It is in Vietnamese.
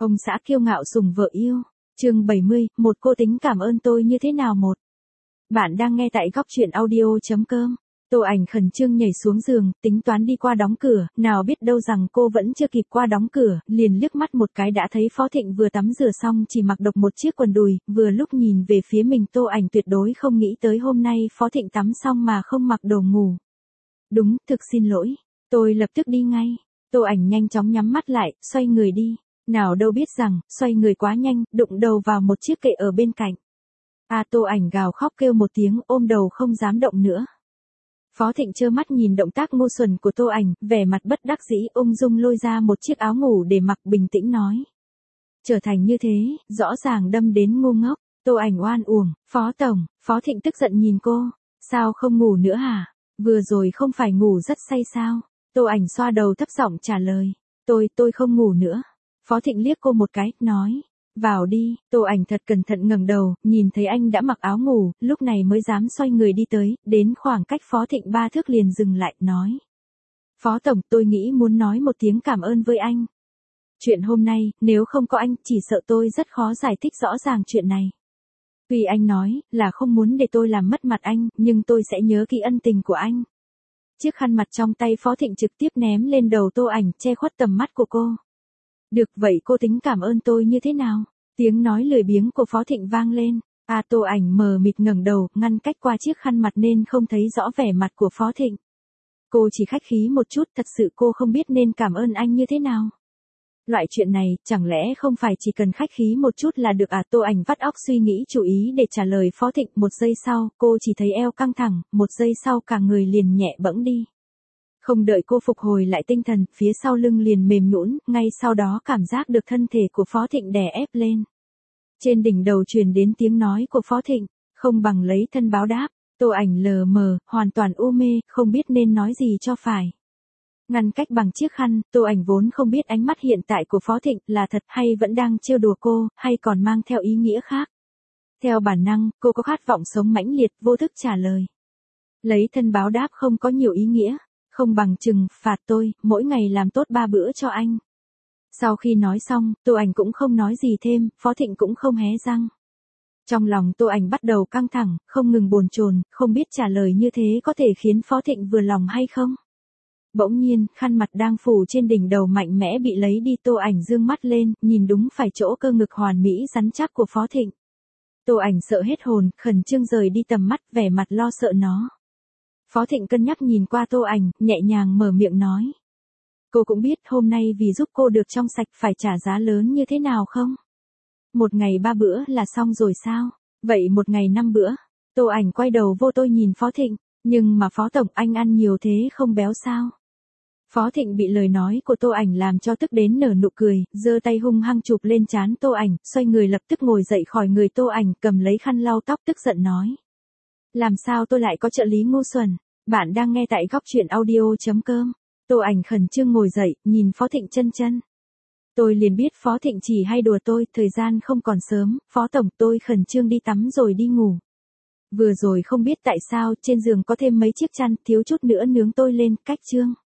Ông xã kiêu ngạo sủng vợ yêu. Chương 70, một cô tính cảm ơn tôi như thế nào một. Bạn đang nghe tại góc truyện audio.com. Tô Ảnh khẩn trương nhảy xuống giường, tính toán đi qua đóng cửa, nào biết đâu rằng cô vẫn chưa kịp qua đóng cửa, liền liếc mắt một cái đã thấy Phó Thịnh vừa tắm rửa xong chỉ mặc độc một chiếc quần đùi, vừa lúc nhìn về phía mình. Tô Ảnh tuyệt đối không nghĩ tới hôm nay Phó Thịnh tắm xong mà không mặc đồ ngủ. Đúng, thực xin lỗi, tôi lập tức đi ngay. Tô Ảnh nhanh chóng nhắm mắt lại, xoay người đi. Nào đâu biết rằng, xoay người quá nhanh, đụng đầu vào một chiếc kệ ở bên cạnh. Tô Ảnh gào khóc kêu một tiếng, ôm đầu không dám động nữa. Phó Thịnh trơ mắt nhìn động tác ngu xuẩn của Tô Ảnh, vẻ mặt bất đắc dĩ ung dung lôi ra một chiếc áo ngủ để mặc, bình tĩnh nói. Trở thành như thế, rõ ràng đâm đến ngu ngốc. Tô Ảnh oan uổng, Phó Tổng. Phó Thịnh tức giận nhìn cô. Sao không ngủ nữa hả? Vừa rồi không phải ngủ rất say sao? Tô Ảnh xoa đầu thấp giọng trả lời. Tôi không ngủ nữa. Phó Thịnh liếc cô một cái, nói. Vào đi. Tô Ảnh thật cẩn thận ngẩng đầu, nhìn thấy anh đã mặc áo ngủ, lúc này mới dám xoay người đi tới, đến khoảng cách Phó Thịnh 3 thước liền dừng lại, nói. Phó Tổng, tôi nghĩ muốn nói một tiếng cảm ơn với anh. Chuyện hôm nay, nếu không có anh, chỉ sợ tôi rất khó giải thích rõ ràng chuyện này. Tuy anh nói, là không muốn để tôi làm mất mặt anh, nhưng tôi sẽ nhớ kỹ ân tình của anh. Chiếc khăn mặt trong tay Phó Thịnh trực tiếp ném lên đầu Tô Ảnh, che khuất tầm mắt của cô. Được vậy cô tính cảm ơn tôi như thế nào? Tiếng nói lười biếng của Phó Thịnh vang lên. Tô Ảnh mờ mịt ngẩng đầu, ngăn cách qua chiếc khăn mặt nên không thấy rõ vẻ mặt của Phó Thịnh. Cô chỉ khách khí một chút, thật sự cô không biết nên cảm ơn anh như thế nào. Loại chuyện này, chẳng lẽ không phải chỉ cần khách khí một chút là được à? Tô Ảnh vắt óc suy nghĩ chủ ý để trả lời Phó Thịnh. Một giây sau, cô chỉ thấy eo căng thẳng, một giây sau cả người liền nhẹ bẫng đi. Không đợi cô phục hồi lại tinh thần, phía sau lưng liền mềm nhũn, ngay sau đó cảm giác được thân thể của Phó Thịnh đè ép lên. Trên đỉnh đầu truyền đến tiếng nói của Phó Thịnh, không bằng lấy thân báo đáp. Tô Ảnh lờ mờ, hoàn toàn u mê, không biết nên nói gì cho phải. Ngăn cách bằng chiếc khăn, Tô Ảnh vốn không biết ánh mắt hiện tại của Phó Thịnh là thật hay vẫn đang trêu đùa cô, hay còn mang theo ý nghĩa khác. Theo bản năng, cô có khát vọng sống mãnh liệt, vô thức trả lời. Lấy thân báo đáp không có nhiều ý nghĩa. Không bằng trừng phạt tôi, mỗi ngày làm tốt 3 bữa cho anh. Sau khi nói xong, Tô Ảnh cũng không nói gì thêm, Phó Thịnh cũng không hé răng. Trong lòng Tô Ảnh bắt đầu căng thẳng, không ngừng bồn chồn, không biết trả lời như thế có thể khiến Phó Thịnh vừa lòng hay không. Bỗng nhiên, khăn mặt đang phủ trên đỉnh đầu mạnh mẽ bị lấy đi. Tô Ảnh dương mắt lên, nhìn đúng phải chỗ cơ ngực hoàn mỹ rắn chắc của Phó Thịnh. Tô Ảnh sợ hết hồn, khẩn trương rời đi tầm mắt, vẻ mặt lo sợ nó. Phó Thịnh cân nhắc nhìn qua Tô Ảnh, nhẹ nhàng mở miệng nói. Cô cũng biết hôm nay vì giúp cô được trong sạch phải trả giá lớn như thế nào không? Một ngày 3 bữa là xong rồi sao? Vậy một ngày 5 bữa? Tô Ảnh quay đầu vô tôi nhìn Phó Thịnh. Nhưng mà Phó Tổng, anh ăn nhiều thế không béo sao? Phó Thịnh bị lời nói của Tô Ảnh làm cho tức đến nở nụ cười, giơ tay hung hăng chụp lên trán Tô Ảnh, xoay người lập tức ngồi dậy khỏi người Tô Ảnh, cầm lấy khăn lau tóc tức giận nói. Làm sao tôi lại có trợ lý ngu xuẩn? Bạn đang nghe tại góc truyện audio.com. Tô Ảnh khẩn trương ngồi dậy, nhìn Phó Thịnh chân. Tôi liền biết Phó Thịnh chỉ hay đùa tôi, thời gian không còn sớm, Phó Tổng, tôi khẩn trương đi tắm rồi đi ngủ. Vừa rồi không biết tại sao trên giường có thêm mấy chiếc chăn, thiếu chút nữa nướng tôi lên, cách chương.